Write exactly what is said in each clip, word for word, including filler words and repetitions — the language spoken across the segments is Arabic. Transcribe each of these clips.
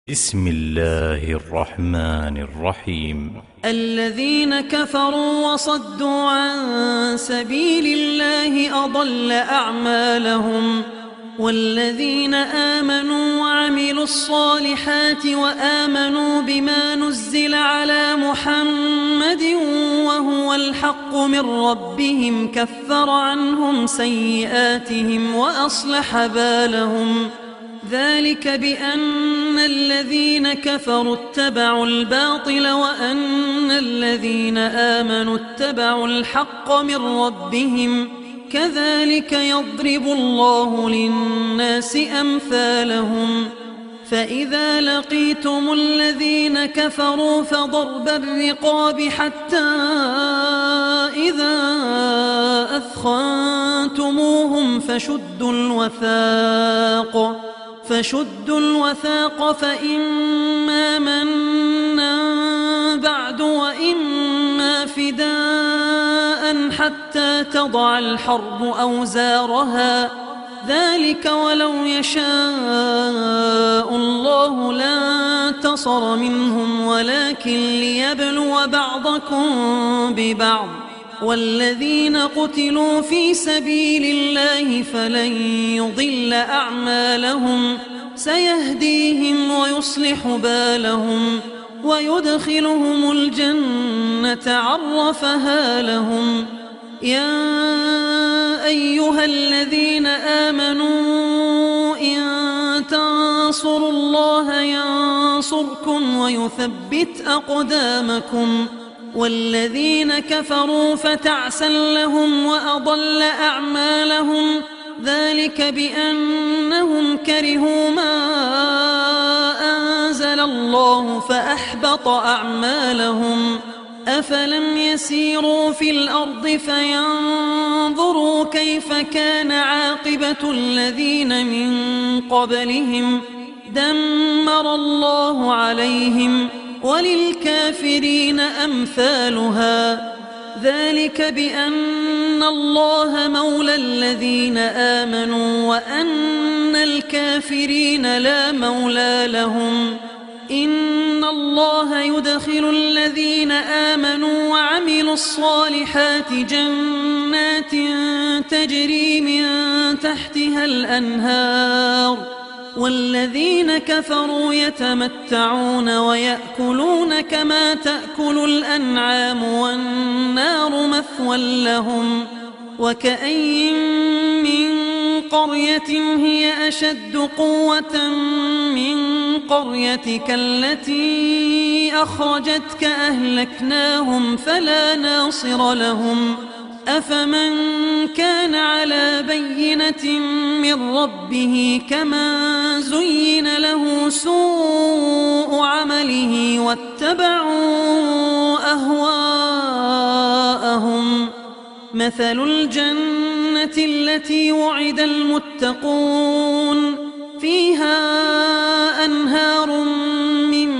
بسم الله الرحمن الرحيم. الذين كفروا وصدوا عن سبيل الله أضل أعمالهم، والذين آمنوا وعملوا الصالحات وآمنوا بما نزل على محمد وهو الحق من ربهم كفر عنهم سيئاتهم وأصلح بالهم. ذلك بأن الذين كفروا اتبعوا الباطل وأن الذين آمنوا اتبعوا الحق من ربهم، كذلك يضرب الله للناس أمثالهم. فإذا لقيتم الذين كفروا فضرب الرقاب حتى إذا أثخنتموهم فشدوا الوثاق فشدوا الوثاق فإما منا بعد وإما فداء حتى تضع الحرب أوزارها، ذلك ولو يشاء الله لانتصر منهم ولكن ليبلو بعضكم ببعض. والذين قتلوا في سبيل الله فلن يضل أعمالهم، سيهديهم ويصلح بالهم ويدخلهم الجنة عرفها لهم. يا أيها الذين آمنوا إن تنصروا الله ينصركم ويثبت أقدامكم. والذين كفروا فتعسا لهم وأضل أعمالهم، ذلك بأنهم كرهوا ما أنزل الله فأحبط أعمالهم. أفلم يسيروا في الأرض فينظروا كيف كان عاقبة الذين من قبلهم، دمر الله عليهم وللكافرين أمثالها. ذلك بأن الله مولى الذين آمنوا وأن الكافرين لا مولى لهم. إن الله يدخل الذين آمنوا وعملوا الصالحات جنات تجري من تحتها الأنهار، والذين كفروا يتمتعون ويأكلون كما تأكل الأنعام والنار مثوى لهم. وكأين من قرية هي أشد قوة من قريتك التي أخرجتك أهلكناهم فلا ناصر لهم. أفمن كان على بينة من ربه كمن زين له سوء عمله واتبعوا أهواءهم. مثل الجنة التي وعد المتقون فيها أنهار من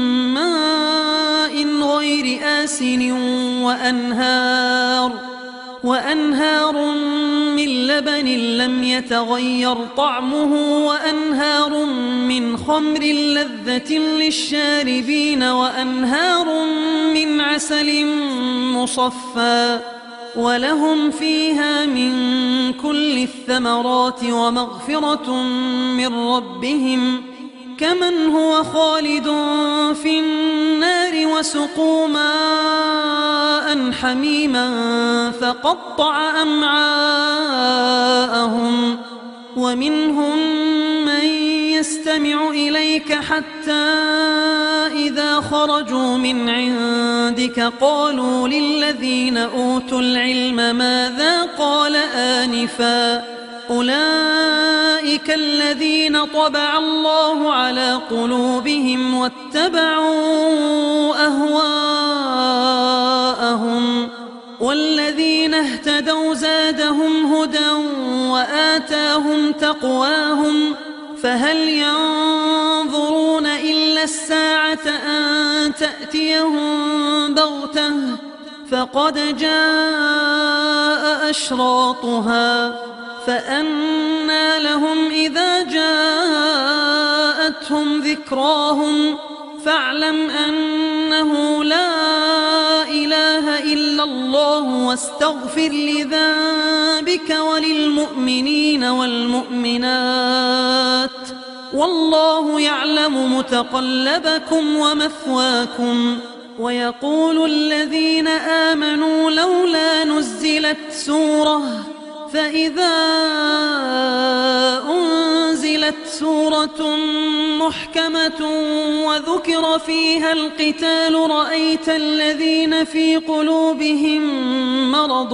ماء غير آسن وأنهار وأنهار من لبن لم يتغير طعمه وأنهار من خمر لذة للشاربين وأنهار من عسل مصفى، ولهم فيها من كل الثمرات ومغفرة من ربهم، كمن هو خالد في النار وسقوا ماء حميما فقطع أمعاءهم. ومنهم من يستمع إليك حتى إذا خرجوا من عندك قالوا للذين أوتوا العلم ماذا قال آنفا، أولئك الذين طبع الله على قلوبهم واتبعوا أهواءهم. والذين اهتدوا زادهم هدى وآتاهم تقواهم. فهل ينظرون إلا الساعة أن تأتيهم بغتة، فقد جاء أشراطها، فأنى لهم إذا جاءتهم جاءتهم ذكراهم فاعلم أنه لا إله إلا الله واستغفر لذنبك وللمؤمنين والمؤمنات والله يعلم متقلبكم ومثواكم. ويقول الذين آمنوا لولا نزلت سورة فإذا أنزلت سورة محكمة وذكر فيها القتال رأيت الذين في قلوبهم مرض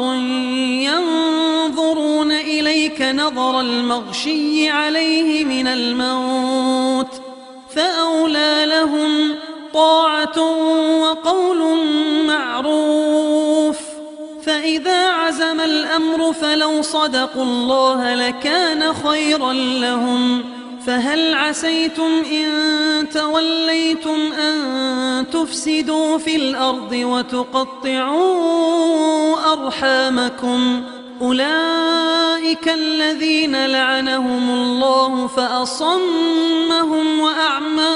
ينظرون إليك نظر المغشي عليه من الموت فأولى لهم طاعة وقول معروف. فإذا عزم الأمر فلو صدقوا الله لكان خيرا لهم. فهل عسيتم إن توليتم أن تفسدوا في الأرض وتقطعوا أرحامكم؟ أولئك الذين لعنهم الله فأصمهم وأعمى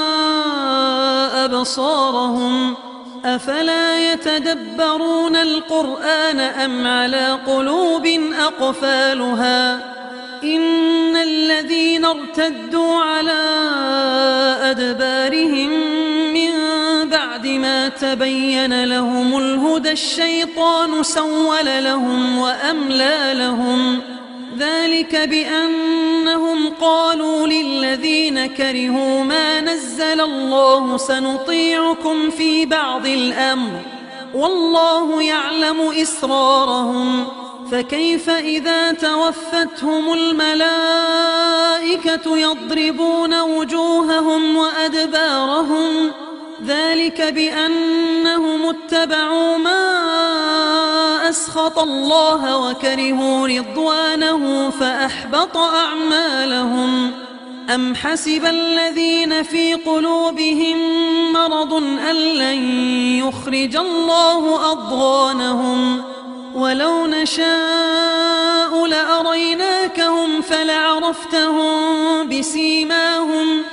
أبصارهم. أفلا يتدبرون القرآن أم على قلوب أقفالها؟ إن الذين ارتدوا على أدبارهم من بعد ما تبين لهم الهدى الشيطان سول لهم وأملى لهم. ذلك بأنهم قالوا للذين كرهوا ما نزل الله سنطيعكم في بعض الأمر والله يعلم إسرارهم. فكيف إذا توفتهم الملائكة يضربون وجوههم وأدبارهم؟ ذلك بأنهم اتبعوا ما أسخط الله وكرهوا رضوانه فأحبط أعمالهم. أم حسب الذين في قلوبهم مرض أن لن يخرج الله أضغانهم؟ ولو نشاء لأريناكهم فلعرفتهم بسيماهم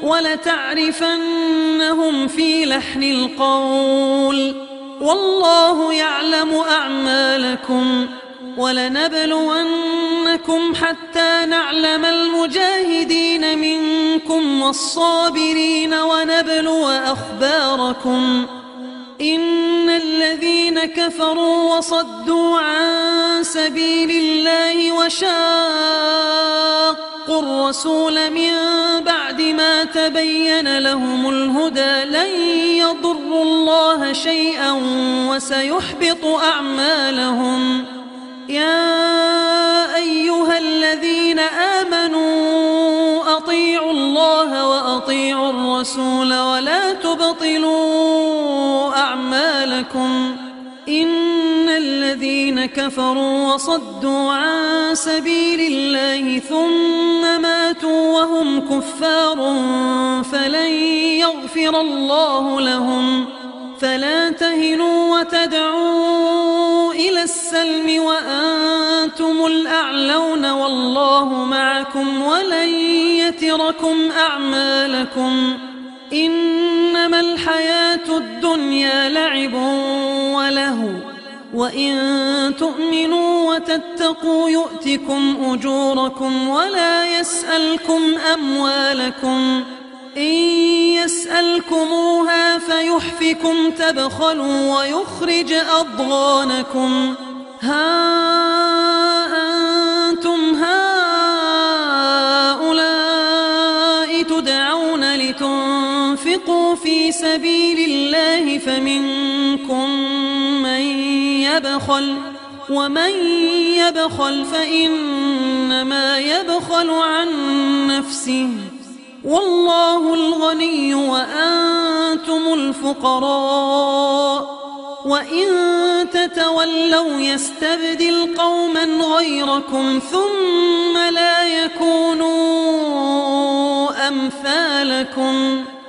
ولتعرفنهم في لحن القول والله يعلم أعمالكم. ولنبلونكم حتى نعلم المجاهدين منكم والصابرين ونبلو أخباركم. إن الذين كفروا وصدوا عن سبيل الله وشاقوا الرسول من بعد ما تبين لهم الهدى لن يضروا الله شيئا وسيحبط أعمالهم. يا أيها الذين آمنوا أطيعوا الله وأطيعوا الرسول ولا تبطلوا أعمالكم. إن الذين كفروا وصدوا عن سبيل الله ثم ماتوا وهم كفار فلن يغفر الله لهم. فلا تهنوا وتدعوا إلى السلم وأنتم الأعلون والله معكم ولن يتركم أعمالكم. إنما الحياة الدنيا لعب ولهو وإن تؤمنوا وتتقوا يؤتكم أجوركم ولا يسألكم أموالكم. إن يسألكموها فيحفكم تبخلوا ويخرج أضغانكم. ها أنتم هؤلاء تدعون لتنفقوا في سبيل الله فمنكم من يبخل ومن يبخل فإنما يبخل عن نفسه والله الغني وأنتم الفقراء. وإن تتولوا يستبدل قوما غيركم ثم لا يكونوا أمثالكم.